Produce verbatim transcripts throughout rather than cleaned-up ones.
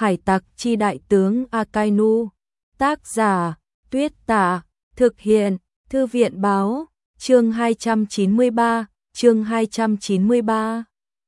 Hải tặc chi đại tướng Akainu. Tác giả, Tuyết Tả. Thực hiện, Thư viện báo. Chương hai trăm chín mươi ba, chương hai trăm chín mươi ba.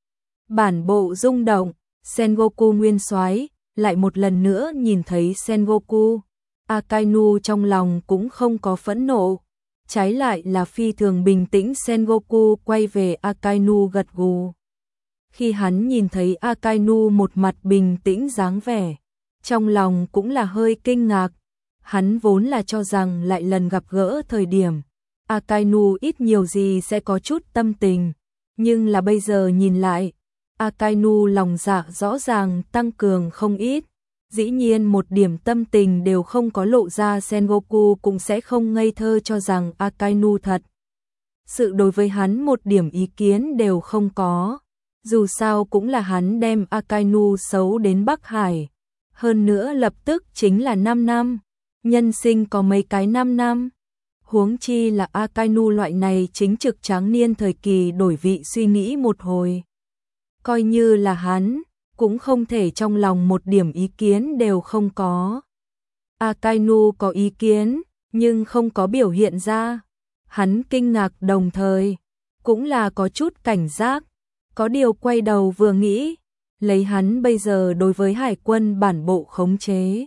Bản bộ rung động, Sengoku nguyên soái lại một lần nữa nhìn thấy Sengoku. Akainu trong lòng cũng không có phẫn nộ, trái lại là phi thường bình tĩnh. Sengoku quay về Akainu gật gù. Khi hắn nhìn thấy Akainu một mặt bình tĩnh dáng vẻ, trong lòng cũng là hơi kinh ngạc. Hắn vốn là cho rằng lại lần gặp gỡ thời điểm Akainu ít nhiều gì sẽ có chút tâm tình, nhưng là bây giờ nhìn lại, Akainu lòng dạ rõ ràng tăng cường không ít. Dĩ nhiên một điểm tâm tình đều không có lộ ra. Sengoku cũng sẽ không ngây thơ cho rằng Akainu thật sự đối với hắn một điểm ý kiến đều không có. Dù sao cũng là hắn đem Akainu xấu đến Bắc Hải. Hơn nữa lập tức chính là năm năm. Nhân sinh có mấy cái năm năm. Huống chi là Akainu loại này chính trực tráng niên thời kỳ đổi vị suy nghĩ một hồi. Coi như là hắn, cũng không thể trong lòng một điểm ý kiến đều không có. Akainu có ý kiến, nhưng không có biểu hiện ra. Hắn kinh ngạc đồng thời, cũng là có chút cảnh giác. Có điều quay đầu vừa nghĩ, lấy hắn bây giờ đối với hải quân bản bộ khống chế,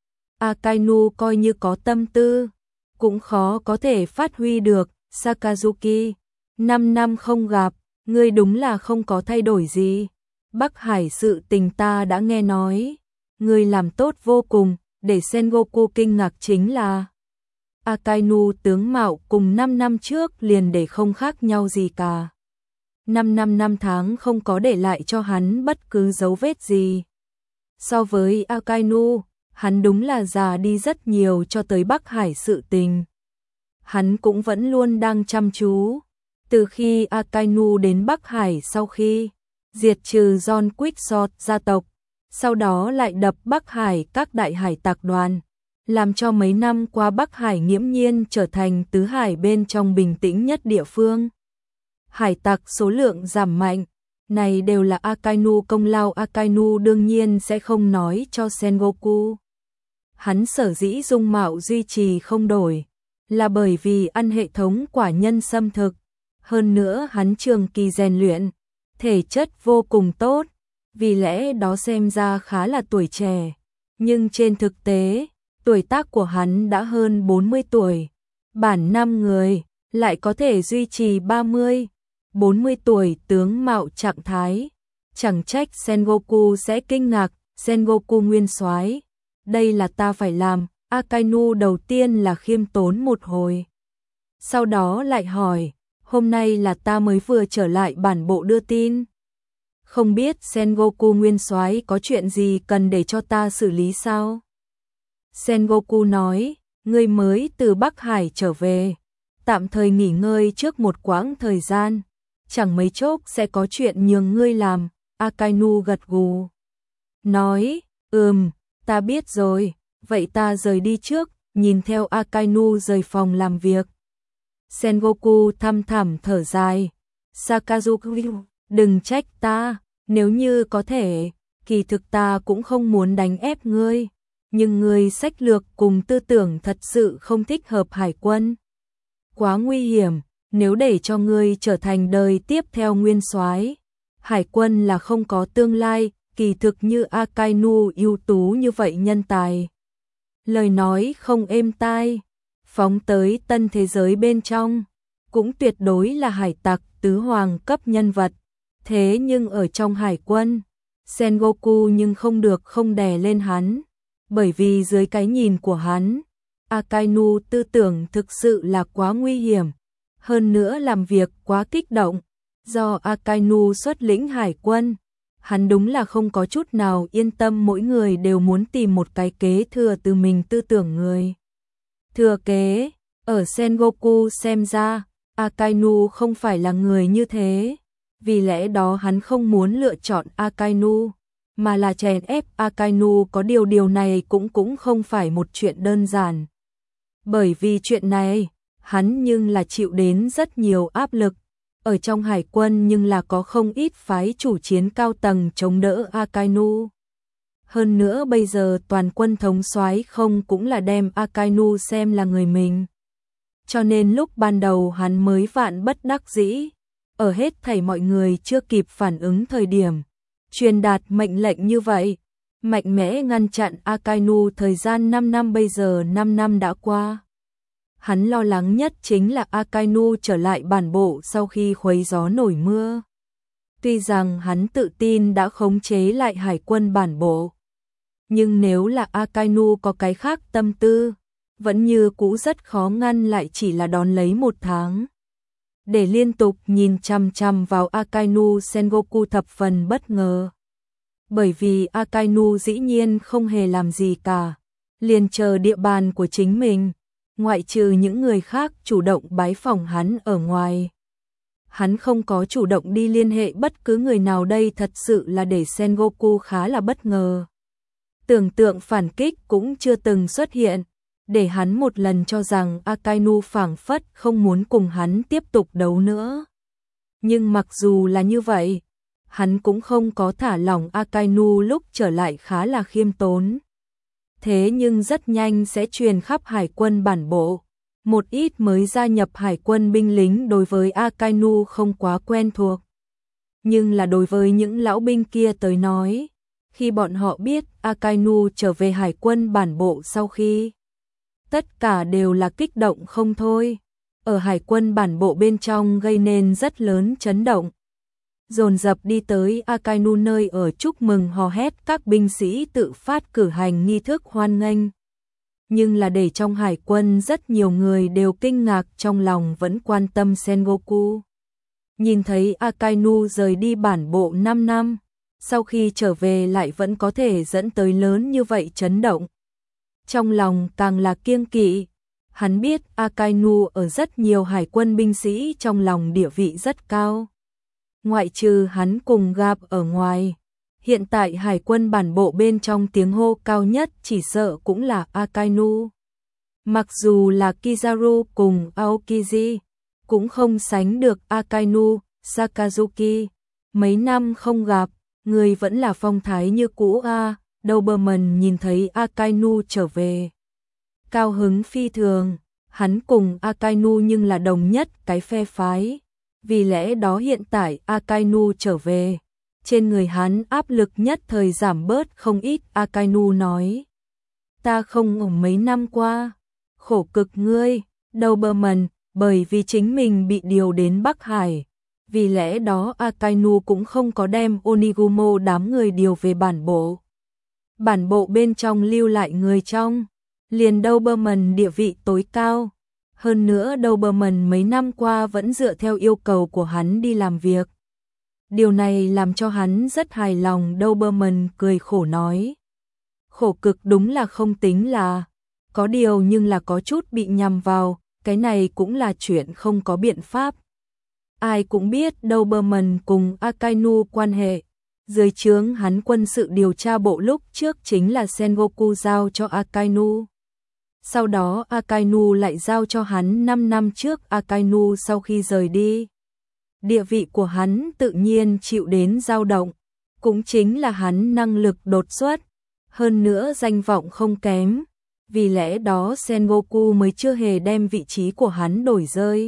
Akainu coi như có tâm tư, cũng khó có thể phát huy được. Sakazuki, năm năm không gặp, ngươi đúng là không có thay đổi gì. Bắc Hải sự tình ta đã nghe nói, ngươi làm tốt vô cùng. Để Sengoku kinh ngạc chính là Akainu tướng mạo cùng năm năm trước liền để không khác nhau gì cả. năm năm năm tháng không có để lại cho hắn bất cứ dấu vết gì. So với Akainu, hắn đúng là già đi rất nhiều. Cho tới Bắc Hải sự tình, hắn cũng vẫn luôn đang chăm chú. Từ khi Akainu đến Bắc Hải, sau khi diệt trừ John Quixote gia tộc, sau đó lại đập Bắc Hải các đại hải tặc đoàn, làm cho mấy năm qua Bắc Hải nghiễm nhiên trở thành tứ hải bên trong bình tĩnh nhất địa phương. Hải tặc số lượng giảm mạnh, này đều là Akainu công lao. Akainu đương nhiên sẽ không nói cho Sengoku. Hắn sở dĩ dung mạo duy trì không đổi, là bởi vì ăn hệ thống quả nhân xâm thực. Hơn nữa hắn trường kỳ rèn luyện, thể chất vô cùng tốt, vì lẽ đó xem ra khá là tuổi trẻ. Nhưng trên thực tế, tuổi tác của hắn đã hơn bốn mươi tuổi. Bản năm người lại có thể duy trì ba mươi, bốn mươi tuổi tướng mạo trạng thái. Chẳng trách Sengoku sẽ kinh ngạc. Sengoku nguyên soái, đây là ta phải làm. Akainu đầu tiên là khiêm tốn một hồi, sau đó lại hỏi, hôm nay là ta mới vừa trở lại bản bộ đưa tin, không biết Sengoku nguyên soái có chuyện gì cần để cho ta xử lý sao? Sengoku nói, ngươi mới từ Bắc Hải trở về, tạm thời nghỉ ngơi trước một quãng thời gian, chẳng mấy chốc sẽ có chuyện nhường ngươi làm. Akainu gật gù, nói, ừm, ta biết rồi, vậy ta rời đi trước. Nhìn theo Akainu rời phòng làm việc, Sengoku thăm thẳm thở dài, Sakazuki, đừng trách ta, nếu như có thể, kỳ thực ta cũng không muốn đánh ép ngươi, nhưng ngươi sách lược cùng tư tưởng thật sự không thích hợp hải quân. Quá nguy hiểm, nếu để cho ngươi trở thành đời tiếp theo nguyên soái, hải quân là không có tương lai. Kỳ thực như Akainu ưu tú như vậy nhân tài, lời nói không êm tai, phóng tới tân thế giới bên trong, cũng tuyệt đối là hải tặc tứ hoàng cấp nhân vật. Thế nhưng ở trong hải quân, Sengoku nhưng không được không đè lên hắn, bởi vì dưới cái nhìn của hắn, Akainu tư tưởng thực sự là quá nguy hiểm, hơn nữa làm việc quá kích động. Do Akainu xuất lĩnh hải quân, hắn đúng là không có chút nào yên tâm. Mỗi người đều muốn tìm một cái kế thừa từ mình tư tưởng người thừa kế. Ở Sengoku xem ra, Akainu không phải là người như thế, vì lẽ đó hắn không muốn lựa chọn Akainu, mà là chèn ép Akainu. Có điều điều này cũng cũng không phải một chuyện đơn giản, bởi vì chuyện này, hắn nhưng là chịu đến rất nhiều áp lực. Ở trong hải quân nhưng là có không ít phái chủ chiến cao tầng chống đỡ Akainu. Hơn nữa bây giờ toàn quân thống soái không cũng là đem Akainu xem là người mình. Cho nên lúc ban đầu hắn mới vạn bất đắc dĩ, ở hết thảy mọi người chưa kịp phản ứng thời điểm, truyền đạt mệnh lệnh như vậy, mạnh mẽ ngăn chặn Akainu. Thời gian năm năm bây giờ năm năm đã qua. Hắn lo lắng nhất chính là Akainu trở lại bản bộ sau khi khuấy gió nổi mưa. Tuy rằng hắn tự tin đã khống chế lại hải quân bản bộ, nhưng nếu là Akainu có cái khác tâm tư, vẫn như cũ rất khó ngăn lại, chỉ là đón lấy một tháng. Để liên tục nhìn chằm chằm vào Akainu, Sengoku thập phần bất ngờ. Bởi vì Akainu dĩ nhiên không hề làm gì cả, liền chờ địa bàn của chính mình, ngoại trừ những người khác chủ động bái phỏng hắn ở ngoài. Hắn không có chủ động đi liên hệ bất cứ người nào, đây thật sự là để Sengoku khá là bất ngờ. Tưởng tượng phản kích cũng chưa từng xuất hiện, để hắn một lần cho rằng Akainu phảng phất không muốn cùng hắn tiếp tục đấu nữa. Nhưng mặc dù là như vậy, hắn cũng không có thả lỏng. Akainu lúc trở lại khá là khiêm tốn. Thế nhưng rất nhanh sẽ truyền khắp hải quân bản bộ. Một ít mới gia nhập hải quân binh lính đối với Akainu không quá quen thuộc. Nhưng là đối với những lão binh kia tới nói, khi bọn họ biết Akainu trở về hải quân bản bộ sau khi, tất cả đều là kích động không thôi. Ở hải quân bản bộ bên trong gây nên rất lớn chấn động. Dồn dập đi tới Akainu nơi ở chúc mừng, hò hét, các binh sĩ tự phát cử hành nghi thức hoan nghênh. Nhưng là để trong hải quân rất nhiều người đều kinh ngạc, trong lòng vẫn quan tâm Sengoku. Nhìn thấy Akainu rời đi bản bộ năm năm, sau khi trở về lại vẫn có thể dẫn tới lớn như vậy chấn động. Trong lòng càng là kiêng kỵ, hắn biết Akainu ở rất nhiều hải quân binh sĩ trong lòng địa vị rất cao. Ngoại trừ hắn cùng gặp ở ngoài, hiện tại hải quân bản bộ bên trong tiếng hô cao nhất chỉ sợ cũng là Akainu. Mặc dù là Kizaru cùng Aokiji, cũng không sánh được Akainu. Sakazuki, mấy năm không gặp, người vẫn là phong thái như cũ a. Doberman nhìn thấy Akainu trở về, cao hứng phi thường. Hắn cùng Akainu nhưng là đồng nhất cái phe phái, vì lẽ đó hiện tại Akainu trở về, trên người hắn áp lực nhất thời giảm bớt không ít. Akainu nói, ta không ở mấy năm qua, khổ cực ngươi, Doberman, bởi vì chính mình bị điều đến Bắc Hải. Vì lẽ đó Akainu cũng không có đem Onigumo đám người điều về bản bộ. Bản bộ bên trong lưu lại người trong, liền Doberman địa vị tối cao. Hơn nữa Doberman mấy năm qua vẫn dựa theo yêu cầu của hắn đi làm việc. Điều này làm cho hắn rất hài lòng. Doberman cười khổ nói, khổ cực đúng là không tính là, có điều nhưng là có chút bị nhầm vào, cái này cũng là chuyện không có biện pháp. Ai cũng biết Doberman cùng Akainu quan hệ, dưới trướng hắn quân sự điều tra bộ lúc trước chính là Sengoku giao cho Akainu. Sau đó Akainu lại giao cho hắn năm năm trước. Akainu sau khi rời đi, địa vị của hắn tự nhiên chịu đến dao động, cũng chính là hắn năng lực đột xuất, hơn nữa danh vọng không kém, vì lẽ đó Sengoku mới chưa hề đem vị trí của hắn đổi rơi.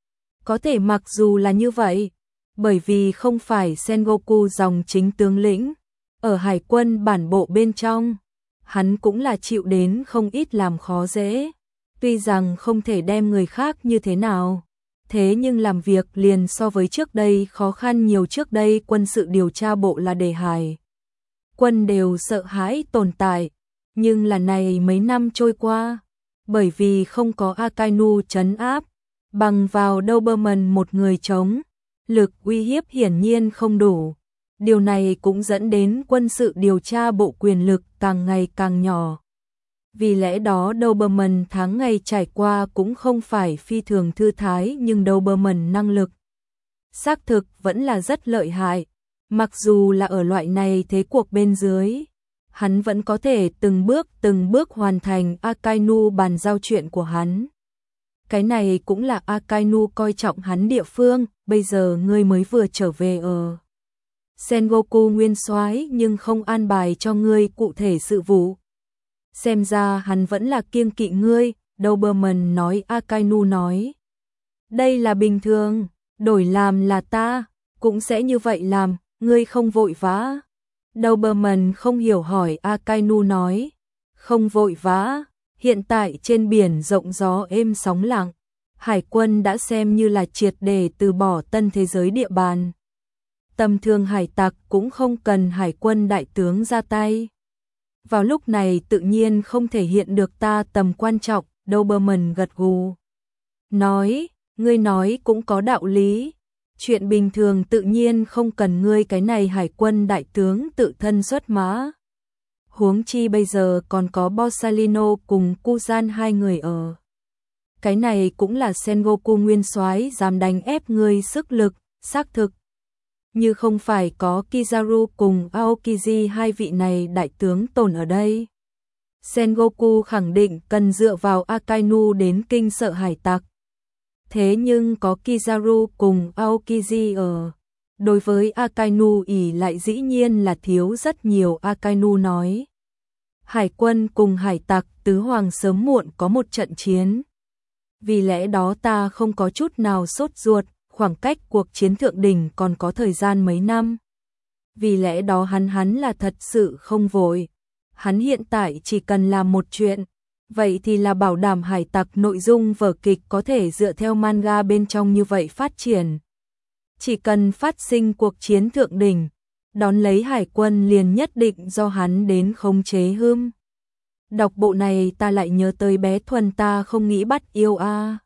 Có thể mặc dù là như vậy, bởi vì không phải Sengoku dòng chính tướng lĩnh, ở hải quân bản bộ bên trong, hắn cũng là chịu đến không ít làm khó dễ. Tuy rằng không thể đem người khác như thế nào, thế nhưng làm việc liền so với trước đây khó khăn nhiều. Trước đây quân sự điều tra bộ là để hải quân đều sợ hãi tồn tại, nhưng là này mấy năm trôi qua, bởi vì không có Akainu trấn áp, bằng vào Doberman một người chống, lực uy hiếp hiển nhiên không đủ. Điều này cũng dẫn đến quân sự điều tra bộ quyền lực càng ngày càng nhỏ. Vì lẽ đó Doberman tháng ngày trải qua cũng không phải phi thường thư thái, nhưng Doberman năng lực xác thực vẫn là rất lợi hại. Mặc dù là ở loại này thế cuộc bên dưới, hắn vẫn có thể từng bước từng bước hoàn thành Akainu bàn giao chuyện của hắn. Cái này cũng là Akainu coi trọng hắn địa phương. Bây giờ ngươi mới vừa trở về ở Sengoku nguyên soái nhưng không an bài cho ngươi cụ thể sự vụ. Xem ra hắn vẫn là kiêng kỵ ngươi, Doberman nói. Akainu nói. Đây là bình thường, đổi làm là ta, cũng sẽ như vậy làm, ngươi không vội vã. Doberman không hiểu hỏi. Akainu nói. Không vội vã, hiện tại trên biển rộng gió êm sóng lặng, hải quân đã xem như là triệt để từ bỏ tân thế giới địa bàn. Tầm thường hải tặc cũng không cần hải quân đại tướng ra tay. Vào lúc này tự nhiên không thể hiện được ta tầm quan trọng. Doberman gật gù. Nói, ngươi nói cũng có đạo lý. Chuyện bình thường tự nhiên không cần ngươi cái này hải quân đại tướng tự thân xuất mã. Huống chi bây giờ còn có Borsalino cùng Kuzan hai người ở. Cái này cũng là Sengoku nguyên soái dám đánh ép ngươi sức lực, xác thực. Như không phải có Kizaru cùng Aokiji hai vị này đại tướng tồn ở đây. Sengoku khẳng định cần dựa vào Akainu đến kinh sợ hải tặc. Thế nhưng có Kizaru cùng Aokiji ở. Đối với Akainu ỷ lại dĩ nhiên là thiếu rất nhiều. Akainu nói. Hải quân cùng hải tặc tứ hoàng sớm muộn có một trận chiến. Vì lẽ đó ta không có chút nào sốt ruột, khoảng cách cuộc chiến thượng đỉnh còn có thời gian mấy năm. Vì lẽ đó hắn hắn là thật sự không vội. Hắn hiện tại chỉ cần làm một chuyện, vậy thì là bảo đảm hải tặc nội dung vở kịch có thể dựa theo manga bên trong như vậy phát triển. Chỉ cần phát sinh cuộc chiến thượng đỉnh, đón lấy hải quân liền nhất định do hắn đến khống chế hươm. Đọc bộ này ta lại nhớ tới bé Thuần ta không nghĩ bắt yêu a.